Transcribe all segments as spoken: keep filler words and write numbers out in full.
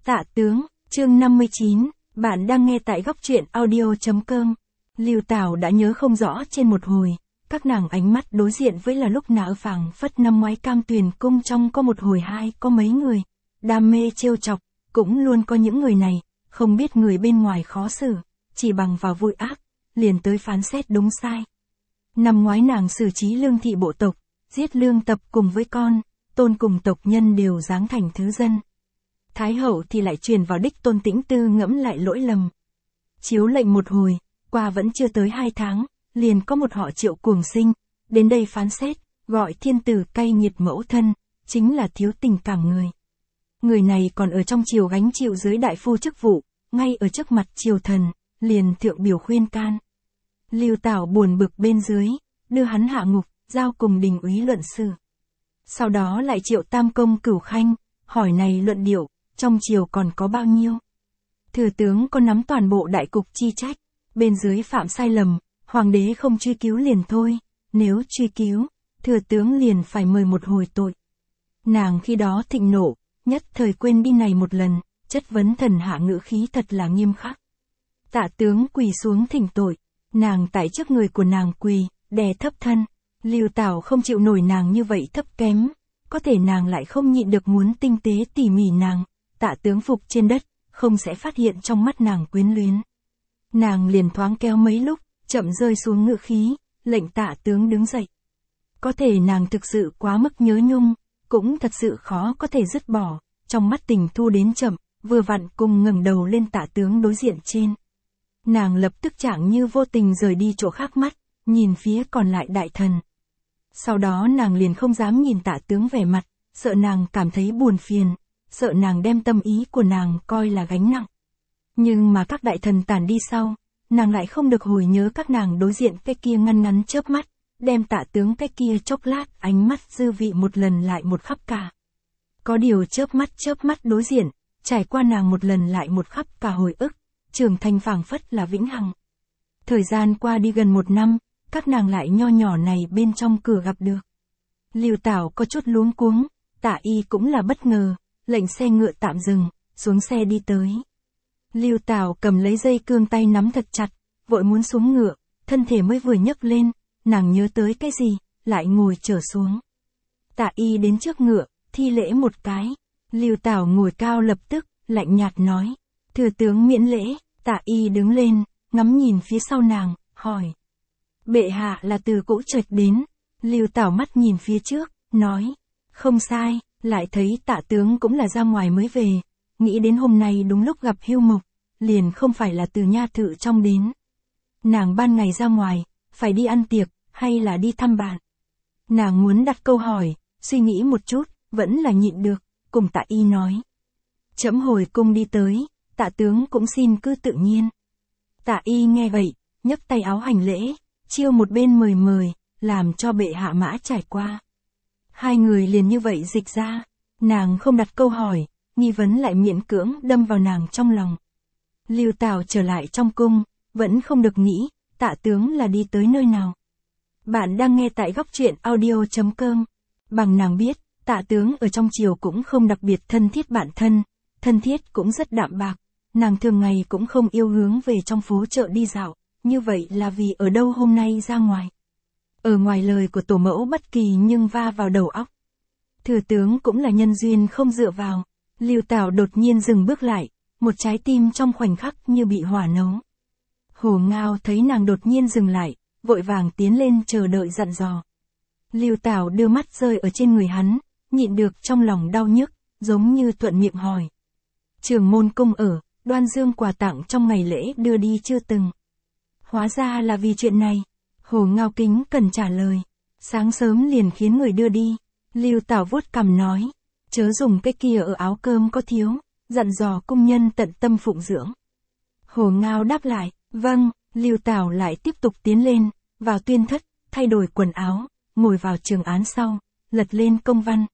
Tạ tướng, chương năm mươi chín, bạn đang nghe tại góc truyện audio chấm com. Lưu Tảo đã nhớ không rõ trên một hồi, các nàng ánh mắt đối diện với là lúc nào phảng phất năm ngoái Cam Tuyền cung trong có một hồi hai có mấy người, đam mê trêu chọc, cũng luôn có những người này, không biết người bên ngoài khó xử, chỉ bằng vào vui ác, liền tới phán xét đúng sai. Năm ngoái nàng xử trí Lương thị bộ tộc, giết Lương Tập cùng với con, Tôn cùng tộc nhân đều giáng thành thứ dân. Thái hậu thì lại truyền vào đích Tôn Tĩnh Tư ngẫm lại lỗi lầm. Chiếu lệnh một hồi, qua vẫn chưa tới hai tháng, liền có một họ Triệu cuồng sinh, đến đây phán xét, gọi thiên tử cay nghiệt mẫu thân, chính là thiếu tình cảm người. Người này còn ở trong triều gánh chịu dưới đại phu chức vụ, ngay ở trước mặt triều thần, liền thượng biểu khuyên can. Lưu Tảo buồn bực bên dưới, đưa hắn hạ ngục, giao cùng đình úy luận sự. Sau đó lại triệu tam công Cửu Khanh, hỏi này luận điệu, trong triều còn có bao nhiêu? Thừa tướng có nắm toàn bộ đại cục chi trách, bên dưới phạm sai lầm, hoàng đế không truy cứu liền thôi, nếu truy cứu, thừa tướng liền phải mời một hồi tội. Nàng khi đó thịnh nộ, nhất thời quên đi này một lần, chất vấn thần hạ ngữ khí thật là nghiêm khắc. Tạ tướng quỳ xuống thỉnh tội, nàng tại trước người của nàng quỳ, đè thấp thân. Lưu Tảo không chịu nổi nàng như vậy thấp kém, có thể nàng lại không nhịn được muốn tinh tế tỉ mỉ nàng, Tạ tướng phục trên đất, không sẽ phát hiện trong mắt nàng quyến luyến. Nàng liền thoáng kéo mấy lúc, chậm rơi xuống ngự khí, lệnh Tạ tướng đứng dậy. Có thể nàng thực sự quá mức nhớ nhung, cũng thật sự khó có thể dứt bỏ, trong mắt tình thu đến chậm, vừa vặn cùng ngẩng đầu lên Tạ tướng đối diện trên. Nàng lập tức chẳng như vô tình rời đi chỗ khác mắt, nhìn phía còn lại đại thần. Sau đó nàng liền không dám nhìn Tạ tướng vẻ mặt, sợ nàng cảm thấy buồn phiền, sợ nàng đem tâm ý của nàng coi là gánh nặng. Nhưng mà các đại thần tản đi sau, nàng lại không được hồi nhớ các nàng đối diện cái kia ngăn ngắn chớp mắt, đem Tạ tướng cái kia chốc lát ánh mắt dư vị một lần lại một khắp cả. Có điều chớp mắt chớp mắt đối diện, trải qua nàng một lần lại một khắp cả hồi ức, trưởng thành phảng phất là vĩnh hằng. Thời gian qua đi gần một năm, các nàng lại nho nhỏ này bên trong cửa gặp được. Lưu Tảo có chút luống cuống, Tạ y cũng là bất ngờ, lệnh xe ngựa tạm dừng, xuống xe đi tới. Lưu Tảo cầm lấy dây cương tay nắm thật chặt, vội muốn xuống ngựa, thân thể mới vừa nhấc lên, nàng nhớ tới cái gì, lại ngồi trở xuống. Tạ y đến trước ngựa, thi lễ một cái, Lưu Tảo ngồi cao lập tức, lạnh nhạt nói, thừa tướng miễn lễ. Tạ y đứng lên, ngắm nhìn phía sau nàng, hỏi. Bệ hạ là từ cũ trạch đến, Lưu Tảo mắt nhìn phía trước, nói. Không sai, lại thấy Tạ tướng cũng là ra ngoài mới về, nghĩ đến hôm nay đúng lúc gặp Hưu Mộc, liền không phải là từ nha thự trong đến. Nàng ban ngày ra ngoài, phải đi ăn tiệc, hay là đi thăm bạn? Nàng muốn đặt câu hỏi, suy nghĩ một chút, vẫn là nhịn được, cùng Tạ y nói. Trẫm hồi cung đi tới, Tạ tướng cũng xin cứ tự nhiên. Tạ y nghe vậy, nhấc tay áo hành lễ, chiêu một bên mời mời, làm cho bệ hạ mã trải qua. Hai người liền như vậy dịch ra, nàng không đặt câu hỏi, nghi vấn lại miễn cưỡng đâm vào nàng trong lòng. Lưu Tảo trở lại trong cung, vẫn không được nghĩ, Tạ tướng là đi tới nơi nào. Bạn đang nghe tại góc truyện audio chấm com. Bằng nàng biết, Tạ tướng ở trong triều cũng không đặc biệt thân thiết bạn thân, thân thiết cũng rất đạm bạc. Nàng thường ngày cũng không yêu hướng về trong phố chợ đi dạo, như vậy là vì ở đâu hôm nay ra ngoài. Ở ngoài lời của tổ mẫu bất kỳ nhưng va vào đầu óc. Thừa tướng cũng là nhân duyên không dựa vào, Lưu Tảo đột nhiên dừng bước lại, một trái tim trong khoảnh khắc như bị hỏa nấu. Hồ Ngao thấy nàng đột nhiên dừng lại, vội vàng tiến lên chờ đợi dặn dò. Lưu Tảo đưa mắt rơi ở trên người hắn, nhịn được trong lòng đau nhức, giống như thuận miệng hỏi. Trường môn cung ở, Đoan Dương quà tặng trong ngày lễ đưa đi chưa từng. Hóa ra là vì chuyện này. Hồ Ngao kính cần trả lời. Sáng sớm liền khiến người đưa đi. Lưu Tảo vuốt cằm nói. Chớ dùng cái kia ở áo cơm có thiếu. Dặn dò cung nhân tận tâm phụng dưỡng. Hồ Ngao đáp lại. Vâng. Lưu Tảo lại tiếp tục tiến lên. Vào tuyên thất, thay đổi quần áo. Ngồi vào trường án sau. Lật lên công văn.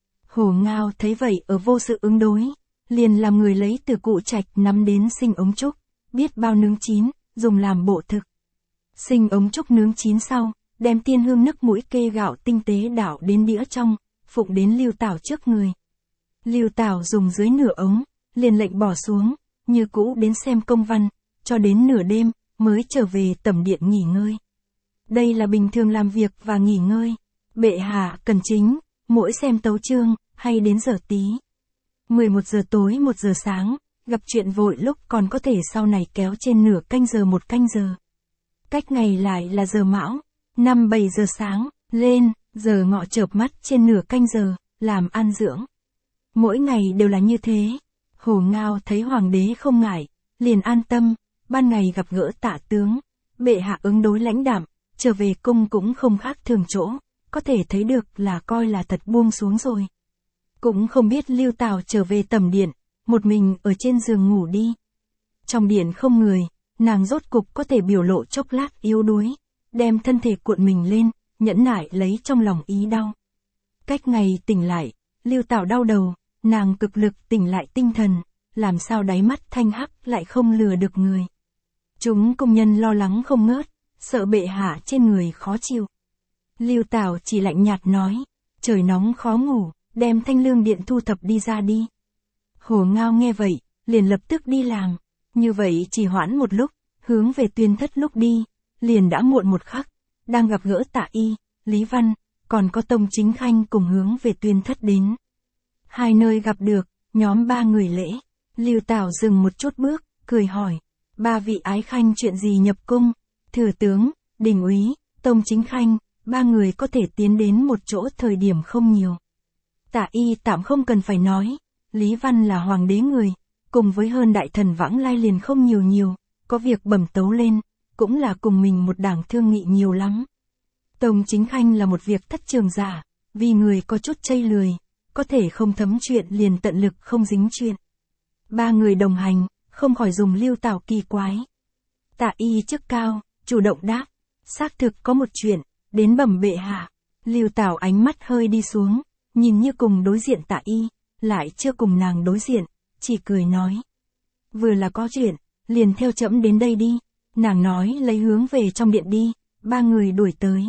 Hồ Ngao thấy vậy ở vô sự ứng đối. Liền làm người lấy từ cụ trạch nắm đến sinh ống trúc, biết bao nướng chín, dùng làm bộ thực. Sinh ống trúc nướng chín sau, đem tiên hương nức mũi kê gạo tinh tế đảo đến đĩa trong, phụng đến Lưu Tảo trước người. Lưu Tảo dùng dưới nửa ống, liền lệnh bỏ xuống, như cũ đến xem công văn, cho đến nửa đêm, mới trở về tẩm điện nghỉ ngơi. Đây là bình thường làm việc và nghỉ ngơi. Bệ hạ cần chính, mỗi xem tấu chương, hay đến giờ tí. mười một giờ tối một giờ sáng, gặp chuyện vội lúc còn có thể sau này kéo trên nửa canh giờ một canh giờ. Cách ngày lại là giờ mão, năm bảy giờ sáng, lên, giờ ngọ chợp mắt trên nửa canh giờ, làm an dưỡng. Mỗi ngày đều là như thế. Hồ Ngao thấy hoàng đế không ngại, liền an tâm, ban ngày gặp gỡ Tả tướng, bệ hạ ứng đối lãnh đạm, trở về cung cũng không khác thường chỗ, có thể thấy được là coi là thật buông xuống rồi. Cũng không biết Lưu Tào trở về tẩm điện, một mình ở trên giường ngủ đi. Trong điện không người, nàng rốt cục có thể biểu lộ chốc lát yếu đuối, đem thân thể cuộn mình lên, nhẫn nại lấy trong lòng ý đau. Cách ngày tỉnh lại, Lưu Tào đau đầu, nàng cực lực tỉnh lại tinh thần, làm sao đáy mắt thanh hắc lại không lừa được người. Chúng công nhân lo lắng không ngớt, sợ bệ hạ trên người khó chịu. Lưu Tào chỉ lạnh nhạt nói, trời nóng khó ngủ, đem thanh lương điện thu thập đi ra đi. Hồ Ngao nghe vậy, liền lập tức đi làm, như vậy chỉ hoãn một lúc, hướng về Tuyên Thất lúc đi, liền đã muộn một khắc, đang gặp gỡ Tạ Y, Lý Văn, còn có Tông Chính Khanh cùng hướng về Tuyên Thất đến. Hai nơi gặp được, nhóm ba người lễ, Lưu Tào dừng một chút bước, cười hỏi, ba vị ái khanh chuyện gì nhập cung, thừa tướng, đình úy, Tông Chính Khanh, ba người có thể tiến đến một chỗ thời điểm không nhiều. Tạ Y tạm không cần phải nói, Lý Văn là hoàng đế người, cùng với hơn đại thần vãng lai liền không nhiều nhiều, có việc bẩm tấu lên, cũng là cùng mình một đảng thương nghị nhiều lắm. Tông Chính Khanh là một việc thất trường giả, vì người có chút chây lười, có thể không thấm chuyện liền tận lực không dính chuyện. Ba người đồng hành, không khỏi dùng Lưu Tào kỳ quái. Tạ Y chức cao, chủ động đáp, xác thực có một chuyện, đến bẩm bệ hạ. Lưu Tào ánh mắt hơi đi xuống, nhìn như cùng đối diện Tạ Y, lại chưa cùng nàng đối diện, chỉ cười nói. Vừa là có chuyện, liền theo trẫm đến đây đi. Nàng nói lấy hướng về trong điện đi, ba người đuổi tới.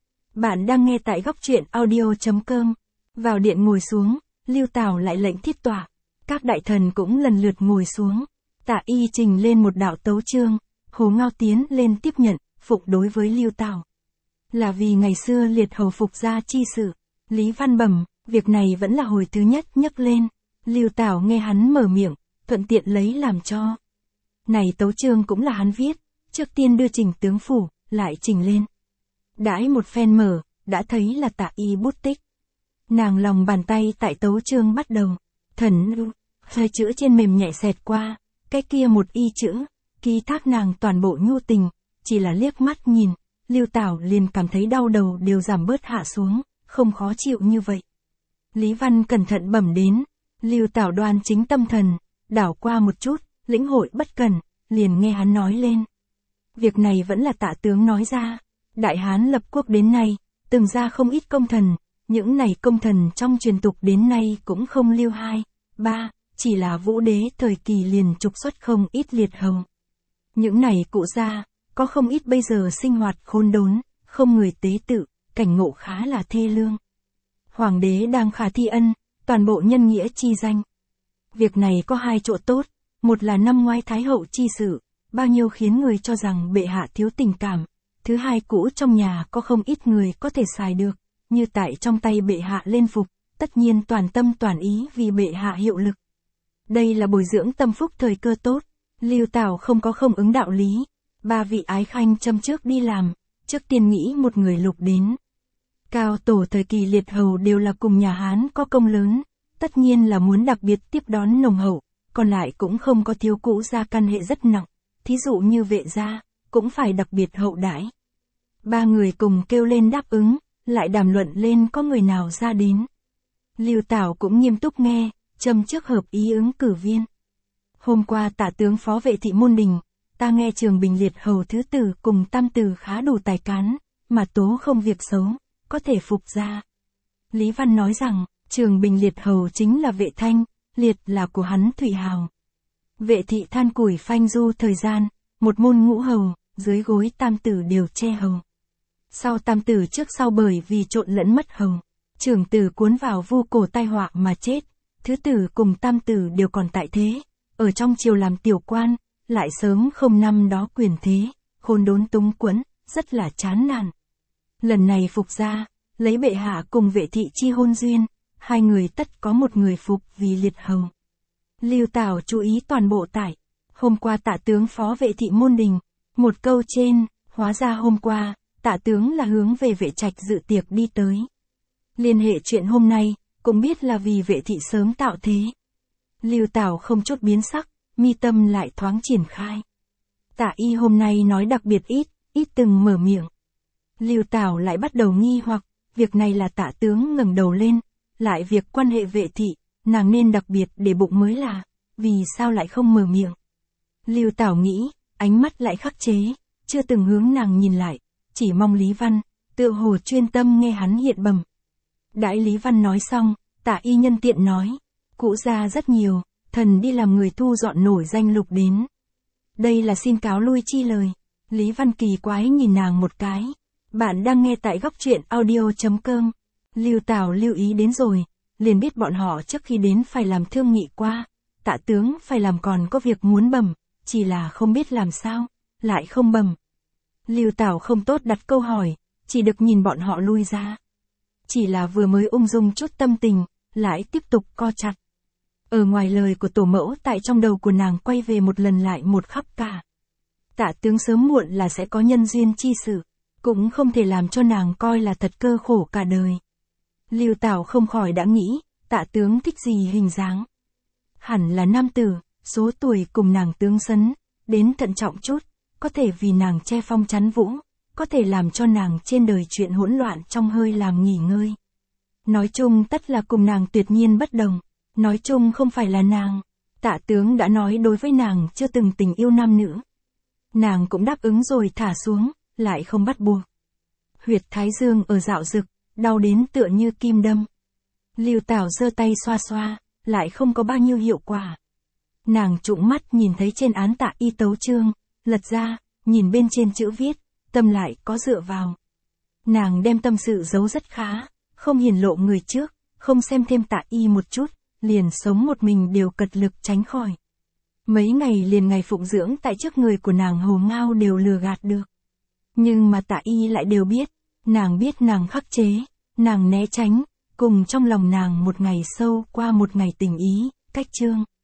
Bạn đang nghe tại góc truyện audio chấm com. Vào điện ngồi xuống, Lưu Tào lại lệnh thiết tọa. Các đại thần cũng lần lượt ngồi xuống. Tạ Y trình lên một đạo tấu chương, Hồ Ngao tiến lên tiếp nhận, phục đối với Lưu Tào. Là vì ngày xưa liệt hầu phục gia chi sự. Lý Văn bẩm, việc này vẫn là hồi thứ nhất nhắc lên. Lưu Tào nghe hắn mở miệng, thuận tiện lấy làm cho. Này tấu chương cũng là hắn viết, trước tiên đưa trình tướng phủ, lại trình lên. Đãi một phen mở, đã thấy là Tạ Y bút tích. Nàng lòng bàn tay tại tấu chương bắt đầu, thần lưu, hơi chữ trên mềm nhẹ xẹt qua, cái kia một y chữ, ký thác nàng toàn bộ nhu tình, chỉ là liếc mắt nhìn, Lưu Tào liền cảm thấy đau đầu đều giảm bớt hạ xuống, không khó chịu như vậy. Lý Văn cẩn thận bẩm đến, Lưu Tào đoan chính tâm thần, đảo qua một chút, lĩnh hội bất cần, liền nghe hắn nói lên. Việc này vẫn là Tạ tướng nói ra, Đại Hán lập quốc đến nay, từng ra không ít công thần, những này công thần trong truyền tục đến nay cũng không lưu hai, ba, chỉ là Vũ đế thời kỳ liền trục xuất không ít liệt hầu. Những này cụ ra, có không ít bây giờ sinh hoạt khôn đốn, không người tế tự, cảnh ngộ khá là thê lương. Hoàng đế đang khả thi ân, toàn bộ nhân nghĩa chi danh. Việc này có hai chỗ tốt, một là năm ngoái Thái hậu chi sự, bao nhiêu khiến người cho rằng bệ hạ thiếu tình cảm. Thứ hai cũ trong nhà có không ít người có thể xài được, như tại trong tay bệ hạ lên phục, tất nhiên toàn tâm toàn ý vì bệ hạ hiệu lực. Đây là bồi dưỡng tâm phúc thời cơ tốt, Lưu Tào không có không ứng đạo lý. Ba vị ái khanh châm trước đi làm, trước tiên nghĩ một người lục đến. Cao tổ thời kỳ liệt hầu đều là cùng nhà Hán có công lớn, tất nhiên là muốn đặc biệt tiếp đón nồng hậu, còn lại cũng không có thiếu cũ gia căn hệ rất nặng, thí dụ như vệ gia, cũng phải đặc biệt hậu đãi. Ba người cùng kêu lên đáp ứng, lại đàm luận lên có người nào ra đến. Lưu Tào cũng nghiêm túc nghe, châm trước hợp ý ứng cử viên. Hôm qua Tả tướng phó vệ thị môn đình, ta nghe Trường Bình liệt hầu thứ tử cùng tam tử khá đủ tài cán, mà tố không việc xấu, có thể phục ra. Lý Văn nói rằng, Trường Bình liệt hầu chính là vệ thanh, liệt là của hắn thủy hào. Vệ thị than củi phanh du thời gian, một môn ngũ hầu, dưới gối tam tử đều che hầu. Sau tam tử trước sau bởi vì trộn lẫn mất hầu, trưởng tử cuốn vào vu cổ tai họa mà chết, Thứ tử cùng tam tử đều còn tại thế, ở trong triều làm tiểu quan, lại sớm không năm đó quyền thế, khôn đốn túng quẫn, rất là chán nản. Lần này phục ra, lấy bệ hạ cùng Vệ thị chi hôn duyên, hai người tất có một người phục vì liệt hầu. Lưu Tảo chú ý toàn bộ tải. Hôm qua Tạ tướng phó Vệ thị môn đình, một câu trên, hóa ra hôm qua, Tạ tướng là hướng về Vệ trạch dự tiệc đi tới. Liên hệ chuyện hôm nay, cũng biết là vì Vệ thị sớm tạo thế. Lưu Tảo không chút biến sắc, mi tâm lại thoáng triển khai. Tạ y hôm nay nói đặc biệt ít, ít từng mở miệng. Lưu Tảo lại bắt đầu nghi hoặc, việc này là Tạ tướng ngẩng đầu lên, lại việc quan hệ Vệ thị, nàng nên đặc biệt để bụng mới là, vì sao lại không mở miệng. Lưu Tảo nghĩ, ánh mắt lại khắc chế, chưa từng hướng nàng nhìn lại, chỉ mong Lý Văn, tựa hồ chuyên tâm nghe hắn hiện bẩm. Đãi Lý Văn nói xong, Tạ y nhân tiện nói, cũ gia rất nhiều, thần đi làm người thu dọn nổi danh lục đến. Đây là xin cáo lui chi lời. Lý Văn kỳ quái nhìn nàng một cái. Bạn đang nghe tại góc truyện audio chấm com. Lưu Tảo lưu ý đến rồi, liền biết bọn họ trước khi đến phải làm thương nghị qua. Tạ tướng phải làm còn có việc muốn bẩm, chỉ là không biết làm sao, lại không bẩm. Lưu Tảo không tốt đặt câu hỏi, chỉ được nhìn bọn họ lui ra. Chỉ là vừa mới ung dung chút tâm tình, lại tiếp tục co chặt. Ở ngoài lời của tổ mẫu tại trong đầu của nàng quay về một lần lại một khắp cả. Tạ tướng sớm muộn là sẽ có nhân duyên chi sự, cũng không thể làm cho nàng coi là thật cơ khổ cả đời. Lưu Tảo không khỏi đã nghĩ, Tạ tướng thích gì hình dáng. Hẳn là nam tử, số tuổi cùng nàng tướng sấn, đến thận trọng chút, có thể vì nàng che phong chắn vũ, có thể làm cho nàng trên đời chuyện hỗn loạn trong hơi làm nghỉ ngơi. Nói chung tất là cùng nàng tuyệt nhiên bất đồng. Nói chung không phải là nàng. Tạ tướng đã nói đối với nàng chưa từng tình yêu nam nữ. Nàng cũng đáp ứng rồi thả xuống, lại không bắt buộc. Huyệt thái dương ở dạo rực, đau đến tựa như kim đâm. Lưu Tảo giơ tay xoa xoa, lại không có bao nhiêu hiệu quả. Nàng trụng mắt nhìn thấy trên án Tạ y tấu chương, lật ra, nhìn bên trên chữ viết, tâm lại có dựa vào. Nàng đem tâm sự giấu rất khá, không hiển lộ người trước, không xem thêm Tạ y một chút, liền sống một mình đều cật lực tránh khỏi. Mấy ngày liền ngày phụng dưỡng tại trước người của nàng Hồ Ngao đều lừa gạt được. Nhưng mà Tạ y lại đều biết, nàng biết nàng khắc chế, nàng né tránh, cùng trong lòng nàng một ngày sâu qua một ngày tình ý, cách chương.